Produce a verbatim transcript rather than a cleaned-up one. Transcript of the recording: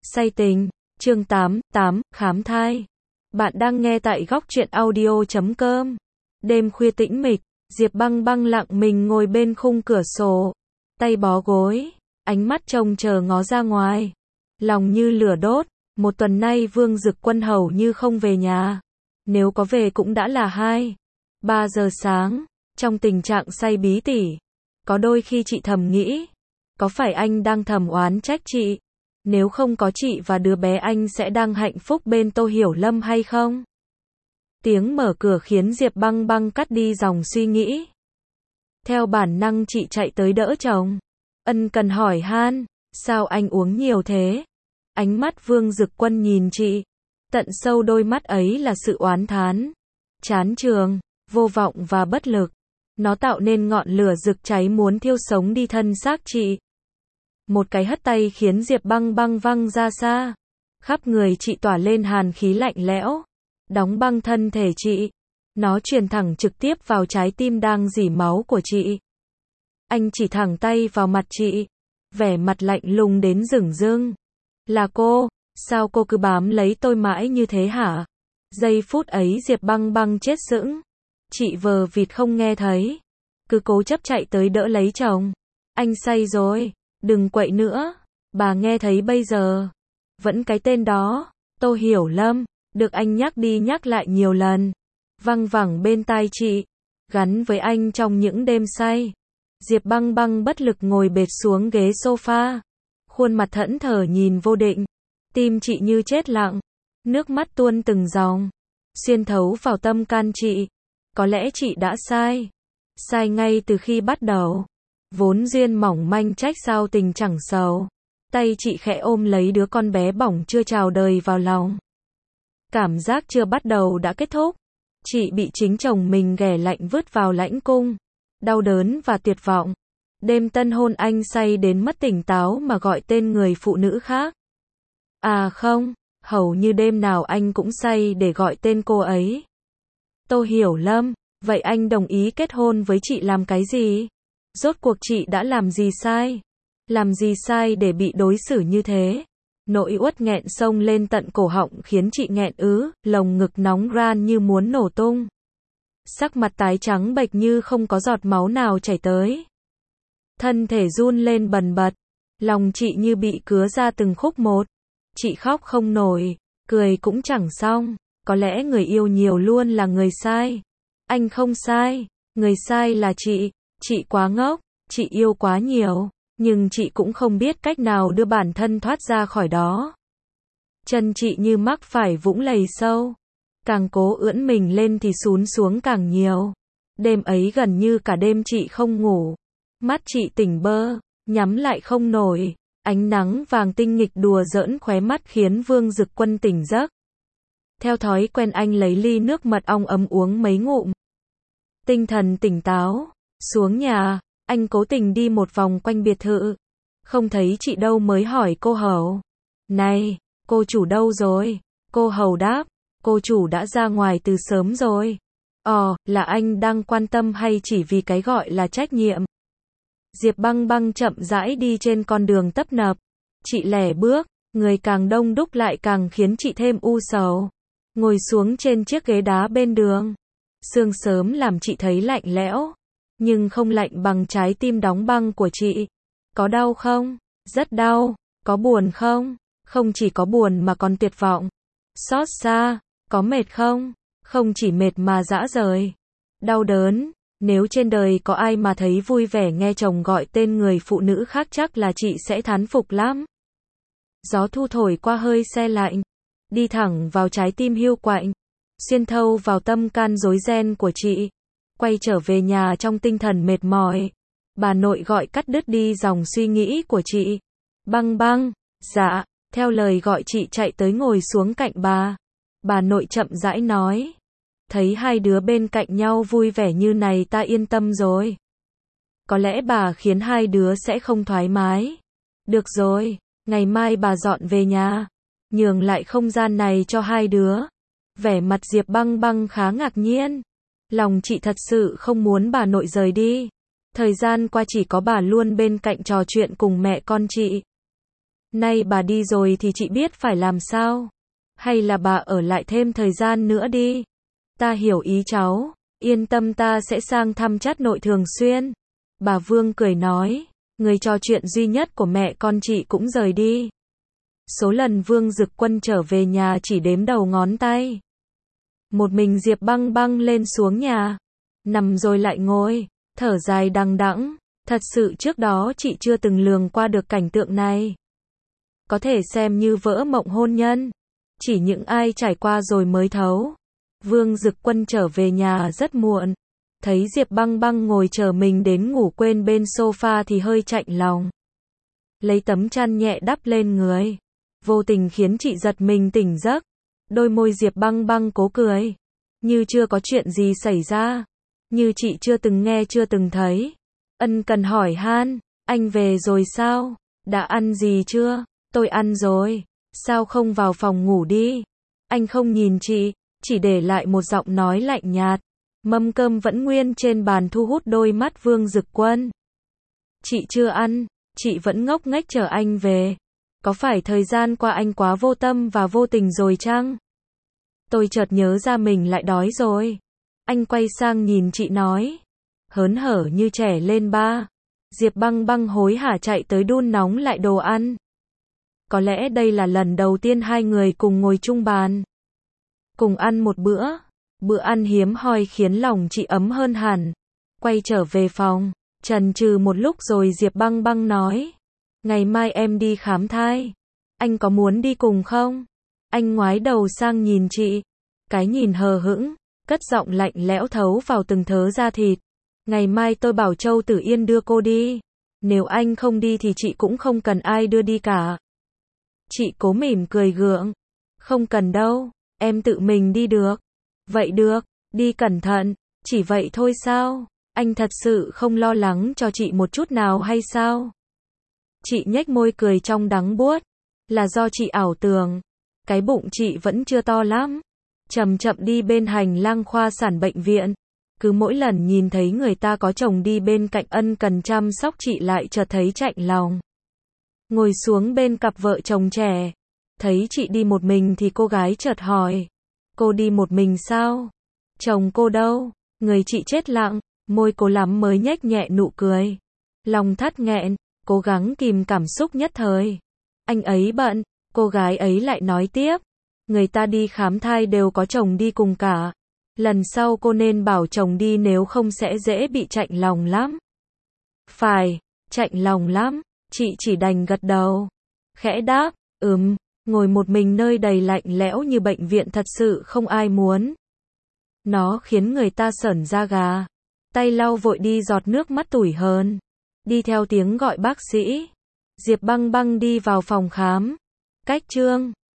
Say tình, chương tám, tám, khám thai. Bạn đang nghe tại góc truyện audio chấm com. Đêm khuya tĩnh mịch, Diệp Băng Băng lặng mình ngồi bên khung cửa sổ, tay bó gối, ánh mắt trông chờ ngó ra ngoài. Lòng như lửa đốt, một tuần nay Vương Dực Quân hầu như không về nhà. Nếu có về cũng đã là hai, ba giờ sáng, trong tình trạng say bí tỉ. Có đôi khi chị thầm nghĩ, có phải anh đang thầm oán trách chị? Nếu không có chị và đứa bé anh sẽ đang hạnh phúc bên Tô Hiểu Lâm hay không? Tiếng mở cửa khiến Diệp Băng Băng cắt đi dòng suy nghĩ. Theo bản năng chị chạy tới đỡ chồng. Ân cần hỏi han, sao anh uống nhiều thế? Ánh mắt Vương Dực Quân nhìn chị. Tận sâu đôi mắt ấy là sự oán thán, chán chường, vô vọng và bất lực. Nó tạo nên ngọn lửa rực cháy muốn thiêu sống đi thân xác chị. Một cái hất tay khiến Diệp Băng Băng văng ra xa. Khắp người chị tỏa lên hàn khí lạnh lẽo, đóng băng thân thể chị. Nó truyền thẳng trực tiếp vào trái tim đang rỉ máu của chị. Anh chỉ thẳng tay vào mặt chị, vẻ mặt lạnh lùng đến rửng rưng. Là cô, sao cô cứ bám lấy tôi mãi như thế hả? Giây phút ấy Diệp Băng Băng chết sững. Chị vờ vịt không nghe thấy, cứ cố chấp chạy tới đỡ lấy chồng. Anh say rồi, đừng quậy nữa. Bà nghe thấy bây giờ, vẫn cái tên đó, Tô Hiểu Lâm, được anh nhắc đi nhắc lại nhiều lần, văng vẳng bên tai chị, gắn với anh trong những đêm say. Diệp Băng Băng bất lực ngồi bệt xuống ghế sofa, khuôn mặt thẫn thờ nhìn vô định. Tim chị như chết lặng, nước mắt tuôn từng dòng, xuyên thấu vào tâm can chị. Có lẽ chị đã sai, sai ngay từ khi bắt đầu. Vốn duyên mỏng manh trách sao tình chẳng sầu. Tay chị khẽ ôm lấy đứa con bé bỏng chưa chào đời vào lòng. Cảm giác chưa bắt đầu đã kết thúc. Chị bị chính chồng mình ghẻ lạnh vứt vào lãnh cung. Đau đớn và tuyệt vọng. Đêm tân hôn anh say đến mất tỉnh táo mà gọi tên người phụ nữ khác. À không, hầu như đêm nào anh cũng say để gọi tên cô ấy. Tô Hiểu Lâm, vậy anh đồng ý kết hôn với chị làm cái gì? Rốt cuộc chị đã làm gì sai? Làm gì sai để bị đối xử như thế? Nỗi uất nghẹn xông lên tận cổ họng khiến chị nghẹn ứ, lồng ngực nóng ran như muốn nổ tung. Sắc mặt tái trắng bệch như không có giọt máu nào chảy tới. Thân thể run lên bần bật, lòng chị như bị cứa ra từng khúc một. Chị khóc không nổi, cười cũng chẳng xong. Có lẽ người yêu nhiều luôn là người sai. Anh không sai, người sai là chị. Chị quá ngốc, chị yêu quá nhiều, nhưng chị cũng không biết cách nào đưa bản thân thoát ra khỏi đó. Chân chị như mắc phải vũng lầy sâu, càng cố ưỡn mình lên thì xún xuống càng nhiều. Đêm ấy gần như cả đêm chị không ngủ, mắt chị tỉnh bơ, nhắm lại không nổi. Ánh nắng vàng tinh nghịch đùa giỡn khóe mắt khiến Vương Dực Quân tỉnh giấc. Theo thói quen anh lấy ly nước mật ong ấm uống mấy ngụm. Tinh thần tỉnh táo, xuống nhà, anh cố tình đi một vòng quanh biệt thự. Không thấy chị đâu mới hỏi cô hầu. Này, cô chủ đâu rồi? Cô hầu đáp, cô chủ đã ra ngoài từ sớm rồi. Ồ, là anh đang quan tâm hay chỉ vì cái gọi là trách nhiệm? Diệp Băng Băng chậm rãi đi trên con đường tấp nập. Chị lẻ bước, người càng đông đúc lại càng khiến chị thêm u sầu. Ngồi xuống trên chiếc ghế đá bên đường. Sương sớm làm chị thấy lạnh lẽo, nhưng không lạnh bằng trái tim đóng băng của chị. Có đau không? Rất đau. Có buồn không? Không chỉ có buồn mà còn tuyệt vọng. Xót xa. Có mệt không? Không chỉ mệt mà rã rời. Đau đớn. Nếu trên đời có ai mà thấy vui vẻ nghe chồng gọi tên người phụ nữ khác chắc là chị sẽ thán phục lắm. Gió thu thổi qua hơi se lạnh, đi thẳng vào trái tim hiu quạnh, xuyên thâu vào tâm can rối ren của chị. Quay trở về nhà trong tinh thần mệt mỏi, bà nội gọi cắt đứt đi dòng suy nghĩ của chị. Băng Băng, dạ, theo lời gọi chị chạy tới ngồi xuống cạnh bà. Bà nội chậm rãi nói, thấy hai đứa bên cạnh nhau vui vẻ như này ta yên tâm rồi. Có lẽ bà khiến hai đứa sẽ không thoải mái. Được rồi, ngày mai bà dọn về nhà, nhường lại không gian này cho hai đứa. Vẻ mặt Diệp Băng Băng khá ngạc nhiên. Lòng chị thật sự không muốn bà nội rời đi. Thời gian qua chỉ có bà luôn bên cạnh trò chuyện cùng mẹ con chị. Nay bà đi rồi thì chị biết phải làm sao? Hay là bà ở lại thêm thời gian nữa đi? Ta hiểu ý cháu, yên tâm ta sẽ sang thăm chát nội thường xuyên. Bà Vương cười nói, người trò chuyện duy nhất của mẹ con chị cũng rời đi. Số lần Vương Dực Quân trở về nhà chỉ đếm đầu ngón tay. Một mình Diệp Băng Băng lên xuống nhà, nằm rồi lại ngồi, thở dài đằng đẵng. Thật sự trước đó chị chưa từng lường qua được cảnh tượng này. Có thể xem như vỡ mộng hôn nhân. Chỉ những ai trải qua rồi mới thấu. Vương Dực Quân trở về nhà rất muộn. Thấy Diệp Băng Băng ngồi chờ mình đến ngủ quên bên sofa thì hơi chạnh lòng. Lấy tấm chăn nhẹ đắp lên người. Vô tình khiến chị giật mình tỉnh giấc. Đôi môi Diệp Băng Băng cố cười. Như chưa có chuyện gì xảy ra. Như chị chưa từng nghe chưa từng thấy. Ân cần hỏi han, anh về rồi sao? Đã ăn gì chưa? Tôi ăn rồi. Sao không vào phòng ngủ đi? Anh không nhìn chị, chỉ để lại một giọng nói lạnh nhạt. Mâm cơm vẫn nguyên trên bàn thu hút đôi mắt Vương Dực Quân. Chị chưa ăn, chị vẫn ngốc nghếch chờ anh về. Có phải thời gian qua anh quá vô tâm và vô tình rồi chăng? Tôi chợt nhớ ra mình lại đói rồi. Anh quay sang nhìn chị nói. Hớn hở như trẻ lên ba. Diệp Băng Băng hối hả chạy tới đun nóng lại đồ ăn. Có lẽ đây là lần đầu tiên hai người cùng ngồi chung bàn. Cùng ăn một bữa. Bữa ăn hiếm hoi khiến lòng chị ấm hơn hẳn. Quay trở về phòng, chần chừ một lúc rồi Diệp Băng Băng nói. Ngày mai em đi khám thai. Anh có muốn đi cùng không? Anh ngoái đầu sang nhìn chị. Cái nhìn hờ hững, cất giọng lạnh lẽo thấu vào từng thớ da thịt. Ngày mai tôi bảo Châu Tử Yên đưa cô đi. Nếu anh không đi thì chị cũng không cần ai đưa đi cả. Chị cố mỉm cười gượng. Không cần đâu, em tự mình đi được. Vậy được, đi cẩn thận, chỉ vậy thôi sao? Anh thật sự không lo lắng cho chị một chút nào hay sao? Chị nhếch môi cười trong đắng buốt. Là do chị ảo tưởng. Cái bụng chị vẫn chưa to lắm. Chậm chậm đi bên hành lang khoa sản bệnh viện. Cứ mỗi lần nhìn thấy người ta có chồng đi bên cạnh ân cần chăm sóc chị lại chợt thấy chạnh lòng. Ngồi xuống bên cặp vợ chồng trẻ. Thấy chị đi một mình thì cô gái chợt hỏi. Cô đi một mình sao? Chồng cô đâu? Người chị chết lặng, môi cô lắm mới nhếch nhẹ nụ cười. Lòng thắt nghẹn, cố gắng kìm cảm xúc nhất thời. Anh ấy bận, cô gái ấy lại nói tiếp. Người ta đi khám thai đều có chồng đi cùng cả. Lần sau cô nên bảo chồng đi nếu không sẽ dễ bị chạnh lòng lắm. Phải, chạnh lòng lắm, chị chỉ đành gật đầu. Khẽ đáp, ừm, ngồi một mình nơi đầy lạnh lẽo như bệnh viện thật sự không ai muốn. Nó khiến người ta sởn da gà. Tay lau vội đi giọt nước mắt tủi hờn. Đi theo tiếng gọi bác sĩ. Diệp Băng Băng đi vào phòng khám. Cách Trương